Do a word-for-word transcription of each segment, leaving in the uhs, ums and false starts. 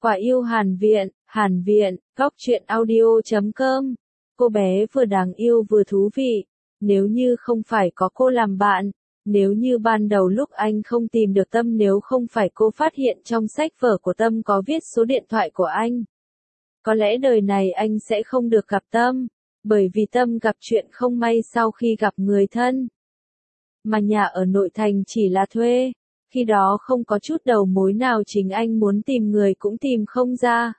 Quả yêu Hàn Viện, Hàn Viện, góc truyện audio chấm com. Cô bé vừa đáng yêu vừa thú vị. Nếu như không phải có cô làm bạn, nếu như ban đầu lúc anh không tìm được Tâm, nếu không phải cô phát hiện trong sách vở của Tâm có viết số điện thoại của anh, có lẽ đời này anh sẽ không được gặp Tâm, bởi vì Tâm gặp chuyện không may sau khi gặp người thân. Mà nhà ở nội thành chỉ là thuê, khi đó không có chút đầu mối nào, chính anh muốn tìm người cũng tìm không ra.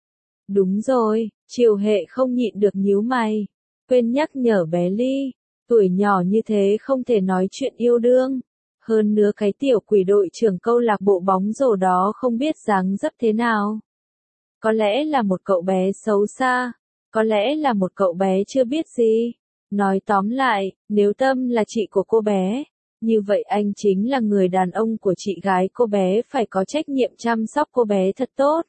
Đúng rồi, Triều Hệ không nhịn được nhíu mày, quên nhắc nhở bé Ly, tuổi nhỏ như thế không thể nói chuyện yêu đương. Hơn nữa cái tiểu quỷ đội trưởng câu lạc bộ bóng rổ đó không biết dáng dấp thế nào. Có lẽ là một cậu bé xấu xa, có lẽ là một cậu bé chưa biết gì. Nói tóm lại, nếu Tâm là chị của cô bé, như vậy anh chính là người đàn ông của chị gái cô bé, phải có trách nhiệm chăm sóc cô bé thật tốt.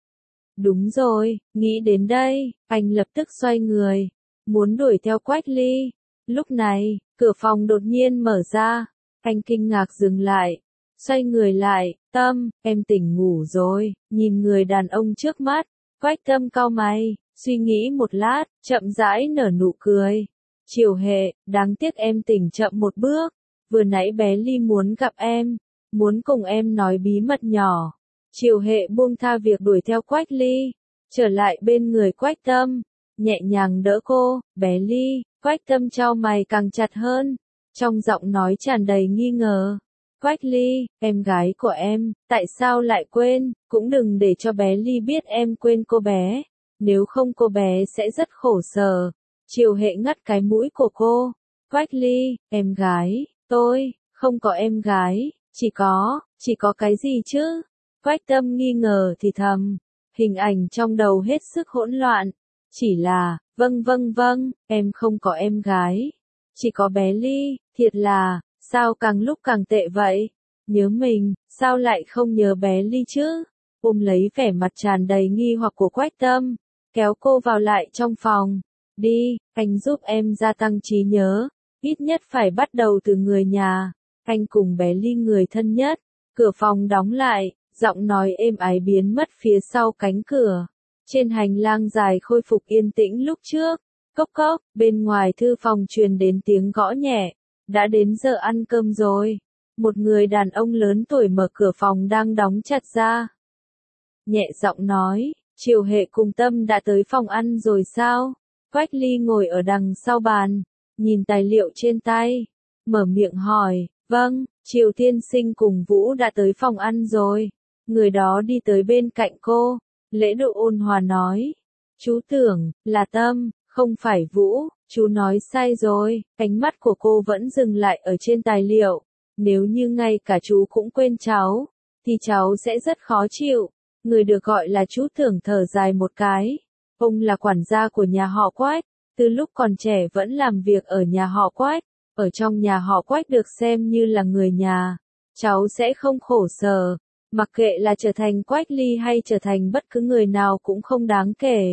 Đúng rồi, nghĩ đến đây, anh lập tức xoay người, muốn đuổi theo Quách Ly. Lúc này, cửa phòng đột nhiên mở ra, anh kinh ngạc dừng lại, xoay người lại, Tâm, em tỉnh ngủ rồi, nhìn người đàn ông trước mắt, Quách Tâm cau mày, suy nghĩ một lát, chậm rãi nở nụ cười. Triều Hệ, đáng tiếc em tỉnh chậm một bước, vừa nãy bé Ly muốn gặp em, muốn cùng em nói bí mật nhỏ. Triều Hệ buông tha việc đuổi theo Quách Ly, trở lại bên người Quách Tâm, nhẹ nhàng đỡ cô, bé Ly. Quách Tâm chau mày càng chặt hơn, trong giọng nói tràn đầy nghi ngờ. Quách Ly, em gái của em, tại sao lại quên, cũng đừng để cho bé Ly biết em quên cô bé, nếu không cô bé sẽ rất khổ sở. Triều Hệ ngắt cái mũi của cô. Quách Ly, em gái, tôi, không có em gái, chỉ có, chỉ có cái gì chứ? Quách Tâm nghi ngờ thì thầm, hình ảnh trong đầu hết sức hỗn loạn, chỉ là, vâng vâng vâng, em không có em gái, chỉ có bé Ly, thiệt là, sao càng lúc càng tệ vậy? Nhớ mình, sao lại không nhớ bé Ly chứ? Ôm lấy vẻ mặt tràn đầy nghi hoặc của Quách Tâm, kéo cô vào lại trong phòng. Đi, anh giúp em gia tăng trí nhớ, ít nhất phải bắt đầu từ người nhà, anh cùng bé Ly người thân nhất. Cửa phòng đóng lại, giọng nói êm ái biến mất phía sau cánh cửa. Trên hành lang dài khôi phục yên tĩnh lúc trước, cốc cốc, bên ngoài thư phòng truyền đến tiếng gõ nhẹ. Đã đến giờ ăn cơm rồi. Một người đàn ông lớn tuổi mở cửa phòng đang đóng chặt ra. Nhẹ giọng nói, Triều Hệ cùng Tâm đã tới phòng ăn rồi sao? Quách Ly ngồi ở đằng sau bàn, nhìn tài liệu trên tay, mở miệng hỏi, vâng, Triều tiên sinh cùng Vũ đã tới phòng ăn rồi. Người đó đi tới bên cạnh cô, lễ độ ôn hòa nói, chú tưởng, là Tâm, không phải Vũ, chú nói sai rồi. Ánh mắt của cô vẫn dừng lại ở trên tài liệu, nếu như ngay cả chú cũng quên cháu, thì cháu sẽ rất khó chịu. Người được gọi là chú Tưởng thở dài một cái. Ông là quản gia của nhà họ Quách, từ lúc còn trẻ vẫn làm việc ở nhà họ Quách, ở trong nhà họ Quách được xem như là người nhà. Cháu sẽ không khổ sở, mặc kệ là trở thành Quách Ly hay trở thành bất cứ người nào cũng không đáng kể.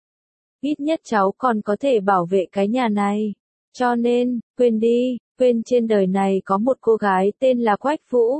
Ít nhất cháu còn có thể bảo vệ cái nhà này. Cho nên, quên đi, quên trên đời này có một cô gái tên là Quách Vũ.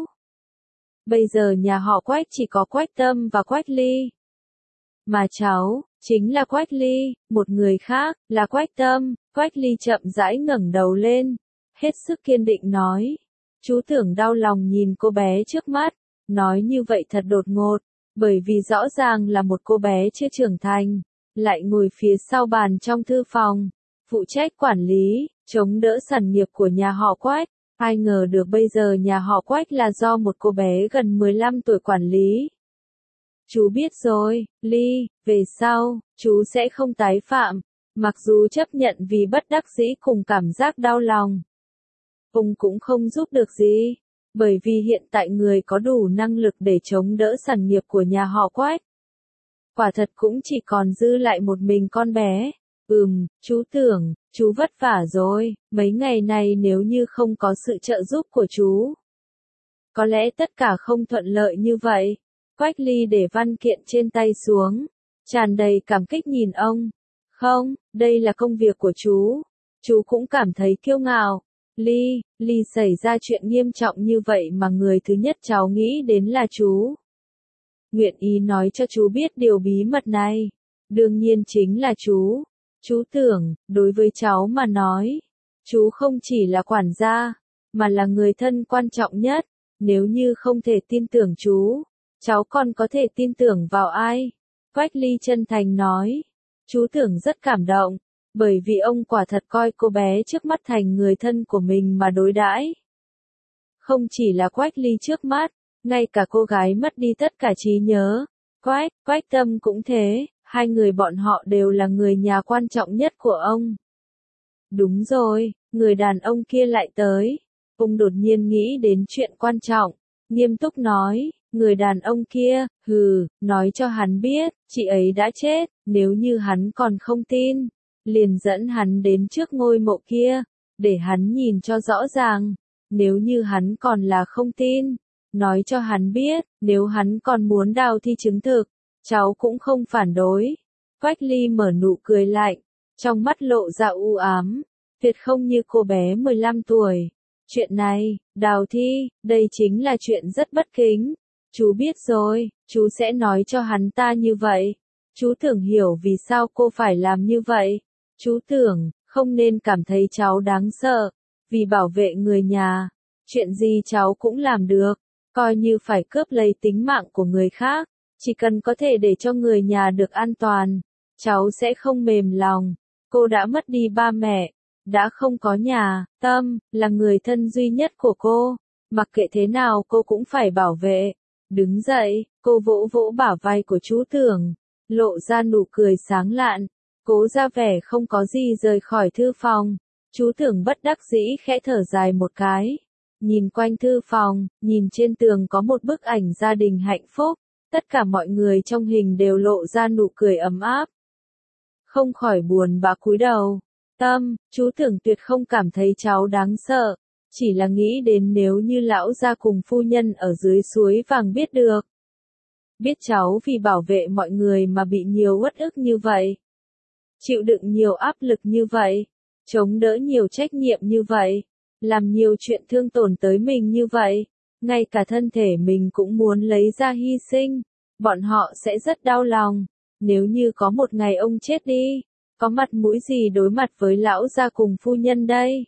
Bây giờ nhà họ Quách chỉ có Quách Tâm và Quách Ly. Mà cháu, chính là Quách Ly, một người khác, là Quách Tâm. Quách Ly chậm rãi ngẩng đầu lên, hết sức kiên định nói. Chú Tưởng đau lòng nhìn cô bé trước mắt, nói như vậy thật đột ngột, bởi vì rõ ràng là một cô bé chưa trưởng thành, lại ngồi phía sau bàn trong thư phòng, phụ trách quản lý, chống đỡ sản nghiệp của nhà họ Quách. Ai ngờ được bây giờ nhà họ Quách là do một cô bé gần mười lăm tuổi quản lý. Chú biết rồi, Ly, về sau, chú sẽ không tái phạm, mặc dù chấp nhận vì bất đắc dĩ cùng cảm giác đau lòng. Ông cũng không giúp được gì, bởi vì hiện tại người có đủ năng lực để chống đỡ sản nghiệp của nhà họ Quách. Quả thật cũng chỉ còn dư lại một mình con bé. Ừm, chú Tưởng, chú vất vả rồi, mấy ngày này nếu như không có sự trợ giúp của chú, có lẽ tất cả không thuận lợi như vậy. Quách Ly để văn kiện trên tay xuống, tràn đầy cảm kích nhìn ông. Không, đây là công việc của chú. Chú cũng cảm thấy kiêu ngạo. Ly, Ly xảy ra chuyện nghiêm trọng như vậy mà người thứ nhất cháu nghĩ đến là chú. nguyện ý nói cho chú biết điều bí mật này. Đương nhiên chính là chú. Chú tưởng, đối với cháu mà nói, chú không chỉ là quản gia, mà là người thân quan trọng nhất. Nếu như không thể tin tưởng chú, cháu còn có thể tin tưởng vào ai? Quách Ly chân thành nói. Chú Tưởng rất cảm động, bởi vì ông quả thật coi cô bé trước mắt thành người thân của mình mà đối đãi. Không chỉ là Quách Ly trước mắt, ngay cả cô gái mất đi tất cả trí nhớ, Quách, Quách Tâm cũng thế, hai người bọn họ đều là người nhà quan trọng nhất của ông. Đúng rồi, người đàn ông kia lại tới. Ông đột nhiên nghĩ đến chuyện quan trọng, nghiêm túc nói, người đàn ông kia, hừ, nói cho hắn biết, chị ấy đã chết, nếu như hắn còn không tin, liền dẫn hắn đến trước ngôi mộ kia, để hắn nhìn cho rõ ràng, nếu như hắn còn là không tin, nói cho hắn biết, nếu hắn còn muốn đào thi chứng thực, cháu cũng không phản đối. Quách Ly mở nụ cười lạnh, trong mắt lộ ra u ám, tuyệt không như cô bé mười lăm tuổi. Chuyện này, đào thi, đây chính là chuyện rất bất kính. Chú biết rồi, chú sẽ nói cho hắn ta như vậy. Chú Tưởng hiểu vì sao cô phải làm như vậy. Chú Tưởng, không nên cảm thấy cháu đáng sợ. Vì bảo vệ người nhà, chuyện gì cháu cũng làm được. Coi như phải cướp lấy tính mạng của người khác. Chỉ cần có thể để cho người nhà được an toàn, cháu sẽ không mềm lòng. Cô đã mất đi ba mẹ, đã không có nhà, Tâm, là người thân duy nhất của cô. Mặc kệ thế nào cô cũng phải bảo vệ. Đứng dậy, cô vỗ vỗ bả vai của chú Tưởng, lộ ra nụ cười sáng lạn, cố ra vẻ không có gì rời khỏi thư phòng. Chú Tưởng bất đắc dĩ khẽ thở dài một cái, nhìn quanh thư phòng, nhìn trên tường có một bức ảnh gia đình hạnh phúc, tất cả mọi người trong hình đều lộ ra nụ cười ấm áp. Không khỏi buồn bã cúi đầu. Tâm, chú Tưởng tuyệt không cảm thấy cháu đáng sợ, chỉ là nghĩ đến nếu như lão gia cùng phu nhân ở dưới suối vàng biết được. Biết cháu vì bảo vệ mọi người mà bị nhiều uất ức như vậy. Chịu đựng nhiều áp lực như vậy. Chống đỡ nhiều trách nhiệm như vậy. Làm nhiều chuyện thương tổn tới mình như vậy. Ngay cả thân thể mình cũng muốn lấy ra hy sinh. Bọn họ sẽ rất đau lòng. Nếu như có một ngày ông chết đi, có mặt mũi gì đối mặt với lão gia cùng phu nhân đây?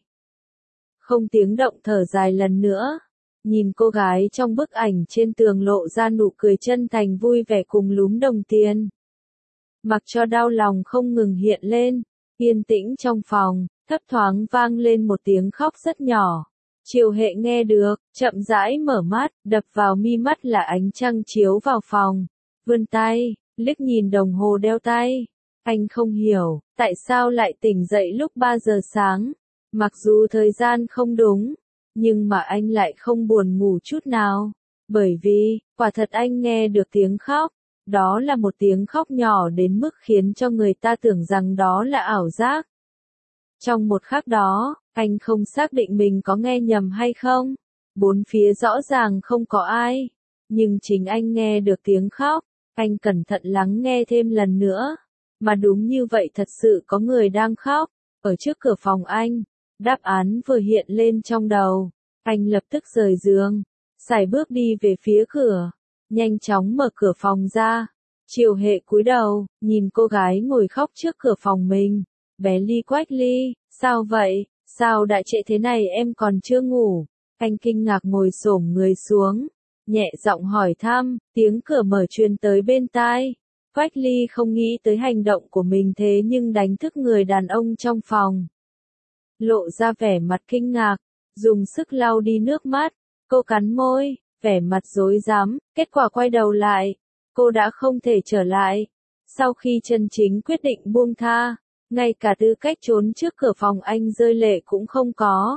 Không tiếng động thở dài lần nữa. Nhìn cô gái trong bức ảnh trên tường lộ ra nụ cười chân thành vui vẻ cùng lúm đồng tiền. Mặc cho đau lòng không ngừng hiện lên, yên tĩnh trong phòng, thấp thoáng vang lên một tiếng khóc rất nhỏ. Triều Hệ nghe được, chậm rãi mở mắt, đập vào mi mắt là ánh trăng chiếu vào phòng. Vươn tay, liếc nhìn đồng hồ đeo tay. Anh không hiểu, tại sao lại tỉnh dậy lúc ba giờ sáng. Mặc dù thời gian không đúng, nhưng mà anh lại không buồn ngủ chút nào. Bởi vì, quả thật anh nghe được tiếng khóc. Đó là một tiếng khóc nhỏ đến mức khiến cho người ta tưởng rằng đó là ảo giác. Trong một khắc đó, anh không xác định mình có nghe nhầm hay không. Bốn phía rõ ràng không có ai. Nhưng chính anh nghe được tiếng khóc. Anh cẩn thận lắng nghe thêm lần nữa. Mà đúng như vậy thật sự có người đang khóc. Ở trước cửa phòng anh. Đáp án vừa hiện lên trong đầu. Anh lập tức rời giường. Sải bước đi về phía cửa. Nhanh chóng mở cửa phòng ra. Triều Hệ cúi đầu, nhìn cô gái ngồi khóc trước cửa phòng mình. Bé Ly, Quách Ly, sao vậy? Sao đã trễ thế này em còn chưa ngủ? Anh kinh ngạc ngồi xổm người xuống. Nhẹ giọng hỏi thăm, tiếng cửa mở truyền tới bên tai. Quách Ly không nghĩ tới hành động của mình thế nhưng đánh thức người đàn ông trong phòng. Lộ ra vẻ mặt kinh ngạc, dùng sức lau đi nước mắt. Cô cắn môi, vẻ mặt rối rắm, kết quả quay đầu lại. Cô đã không thể trở lại. Sau khi chân chính quyết định buông tha, ngay cả tư cách trốn trước cửa phòng anh rơi lệ cũng không có.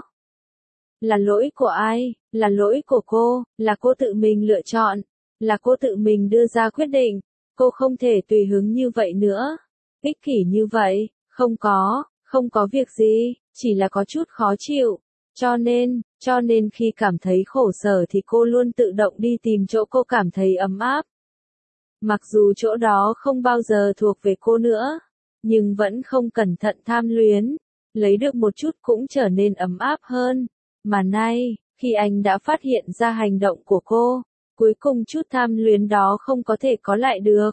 Là lỗi của ai? Là lỗi của cô, là cô tự mình lựa chọn, là cô tự mình đưa ra quyết định. Cô không thể tùy hứng như vậy nữa. Ích kỷ như vậy, không có, không có việc gì, chỉ là có chút khó chịu. Cho nên, cho nên khi cảm thấy khổ sở thì cô luôn tự động đi tìm chỗ cô cảm thấy ấm áp. Mặc dù chỗ đó không bao giờ thuộc về cô nữa, nhưng vẫn không cẩn thận tham luyến, lấy được một chút cũng trở nên ấm áp hơn. Mà nay, khi anh đã phát hiện ra hành động của cô, Cuối cùng chút tham luyến đó không có thể có lại được.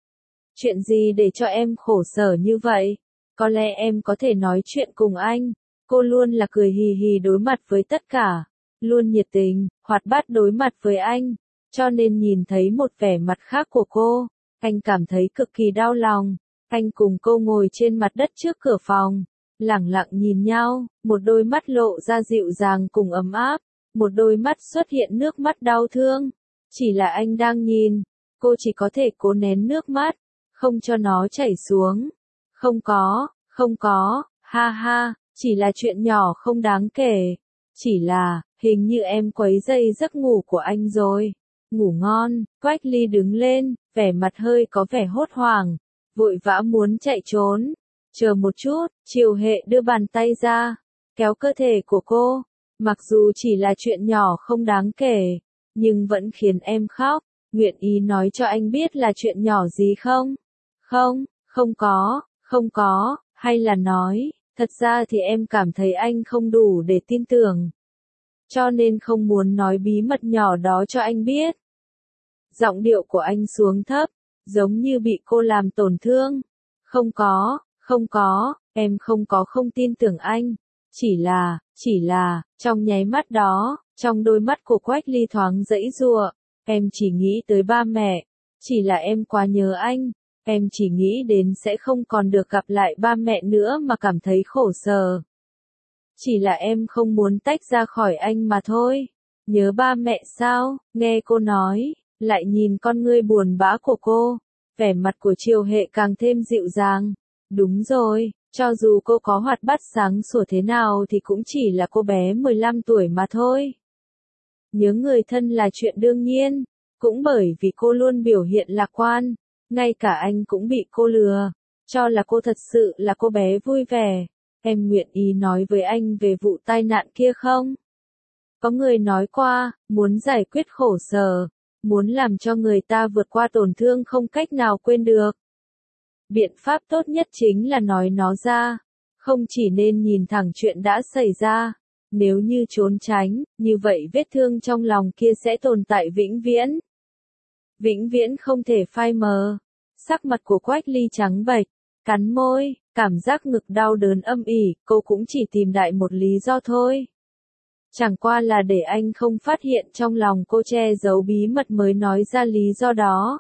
Chuyện gì để cho em khổ sở như vậy? Có lẽ em có thể nói chuyện cùng anh. Cô luôn là cười hì hì đối mặt với tất cả. Luôn nhiệt tình, hoạt bát đối mặt với anh. Cho nên nhìn thấy một vẻ mặt khác của cô, anh cảm thấy cực kỳ đau lòng. Anh cùng cô ngồi trên mặt đất trước cửa phòng, lẳng lặng nhìn nhau, một đôi mắt lộ ra dịu dàng cùng ấm áp, một đôi mắt xuất hiện nước mắt đau thương. Chỉ là anh đang nhìn, cô chỉ có thể cố nén nước mắt, không cho nó chảy xuống. Không có, không có, ha ha, chỉ là chuyện nhỏ không đáng kể. Chỉ là, hình như em quấy rầy giấc ngủ của anh rồi. Ngủ ngon. Quách Ly đứng lên, vẻ mặt hơi có vẻ hốt hoảng, vội vã muốn chạy trốn. Chờ một chút, Triều Hệ đưa bàn tay ra, kéo cơ thể của cô. Mặc dù chỉ là chuyện nhỏ không đáng kể, nhưng vẫn khiến em khóc. Nguyện ý nói cho anh biết là chuyện nhỏ gì không? Không, không có, không có, hay là nói, thật ra thì em cảm thấy anh không đủ để tin tưởng. Cho nên không muốn nói bí mật nhỏ đó cho anh biết. Giọng điệu của anh xuống thấp, giống như bị cô làm tổn thương. Không có, không có, em không có không tin tưởng anh. Chỉ là, chỉ là, trong nháy mắt đó, trong đôi mắt của Quách Ly thoáng giãy giụa, em chỉ nghĩ tới ba mẹ. Chỉ là em quá nhớ anh. Em chỉ nghĩ đến sẽ không còn được gặp lại ba mẹ nữa mà cảm thấy khổ sở. Chỉ là em không muốn tách ra khỏi anh mà thôi. Nhớ ba mẹ sao? Nghe cô nói, lại nhìn con ngươi buồn bã của cô, vẻ mặt của Triều Hệ càng thêm dịu dàng. Đúng rồi, cho dù cô có hoạt bát sáng sủa thế nào thì cũng chỉ là cô bé mười lăm tuổi mà thôi. Nhớ người thân là chuyện đương nhiên, cũng bởi vì cô luôn biểu hiện lạc quan, ngay cả anh cũng bị cô lừa, cho là cô thật sự là cô bé vui vẻ. Em nguyện ý nói với anh về vụ tai nạn kia không? Có người nói qua, muốn giải quyết khổ sở, muốn làm cho người ta vượt qua tổn thương không cách nào quên được. Biện pháp tốt nhất chính là nói nó ra, không chỉ nên nhìn thẳng chuyện đã xảy ra. Nếu như trốn tránh, như vậy vết thương trong lòng kia sẽ tồn tại vĩnh viễn. Vĩnh viễn không thể phai mờ. Sắc mặt của Quách Ly trắng bệch, cắn môi, cảm giác ngực đau đớn âm ỉ, cô cũng chỉ tìm đại một lý do thôi. Chẳng qua là để anh không phát hiện trong lòng cô che giấu bí mật mới nói ra lý do đó.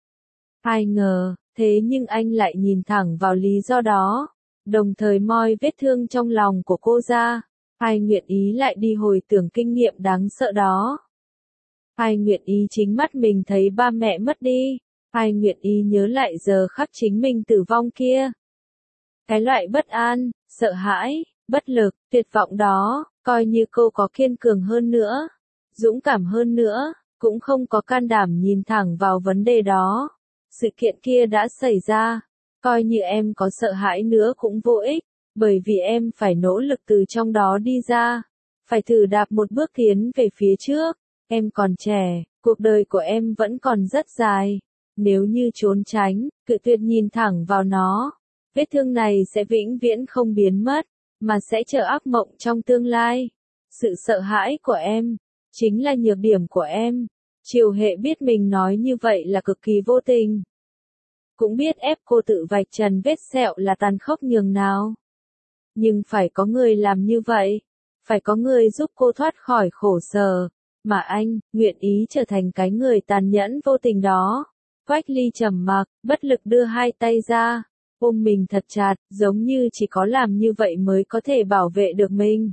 Ai ngờ, thế nhưng anh lại nhìn thẳng vào lý do đó, đồng thời moi vết thương trong lòng của cô ra. Ai nguyện ý lại đi hồi tưởng kinh nghiệm đáng sợ đó? Ai nguyện ý chính mắt mình thấy ba mẹ mất đi? Ai nguyện ý nhớ lại giờ khắc chính mình tử vong kia? Cái loại bất an, sợ hãi, bất lực, tuyệt vọng đó, coi như cô có kiên cường hơn nữa, dũng cảm hơn nữa, cũng không có can đảm nhìn thẳng vào vấn đề đó. Sự kiện kia đã xảy ra, coi như em có sợ hãi nữa cũng vô ích, bởi vì em phải nỗ lực từ trong đó đi ra, phải thử đạp một bước tiến về phía trước. Em còn trẻ, cuộc đời của em vẫn còn rất dài. Nếu như trốn tránh, cự tuyệt nhìn thẳng vào nó, vết thương này sẽ vĩnh viễn không biến mất, mà sẽ trở ác mộng trong tương lai. Sự sợ hãi của em, chính là nhược điểm của em. Triều Hệ biết mình nói như vậy là cực kỳ vô tình. Cũng biết ép cô tự vạch trần vết sẹo là tàn khốc nhường nào. Nhưng phải có người làm như vậy. Phải có người giúp cô thoát khỏi khổ sở. Mà anh, nguyện ý trở thành cái người tàn nhẫn vô tình đó. Quách Ly trầm mặc, bất lực đưa hai tay ra, ôm mình thật chặt, giống như chỉ có làm như vậy mới có thể bảo vệ được mình.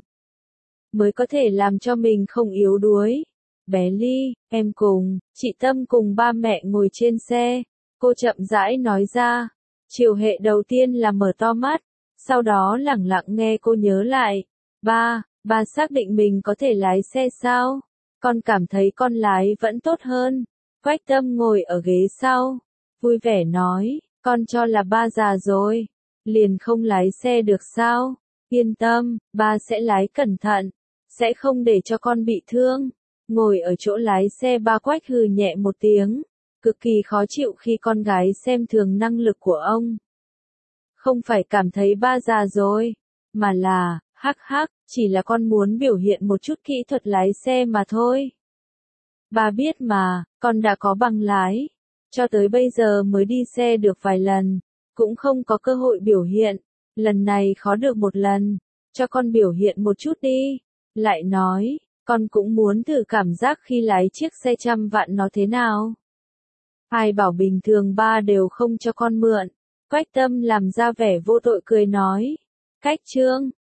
Mới có thể làm cho mình không yếu đuối. Bé Ly, em cùng, chị Tâm cùng ba mẹ ngồi trên xe. Cô chậm rãi nói ra. Triều Hệ đầu tiên là mở to mắt, sau đó lẳng lặng nghe cô nhớ lại. Ba, ba xác định mình có thể lái xe sao? Con cảm thấy con lái vẫn tốt hơn. Quách Tâm ngồi ở ghế sau, vui vẻ nói, con cho là ba già rồi, liền không lái xe được sao? Yên tâm, ba sẽ lái cẩn thận, sẽ không để cho con bị thương. Ngồi ở chỗ lái xe ba Quách hừ nhẹ một tiếng, cực kỳ khó chịu khi con gái xem thường năng lực của ông. Không phải cảm thấy ba già rồi, mà là, hắc hắc, chỉ là con muốn biểu hiện một chút kỹ thuật lái xe mà thôi. Ba biết mà, con đã có bằng lái. Cho tới bây giờ mới đi xe được vài lần, cũng không có cơ hội biểu hiện. Lần này khó được một lần, cho con biểu hiện một chút đi. Lại nói, con cũng muốn thử cảm giác khi lái chiếc xe trăm vạn nó thế nào. Ai bảo bình thường ba đều không cho con mượn. Quách Tâm làm ra vẻ vô tội cười nói. Cách Trương,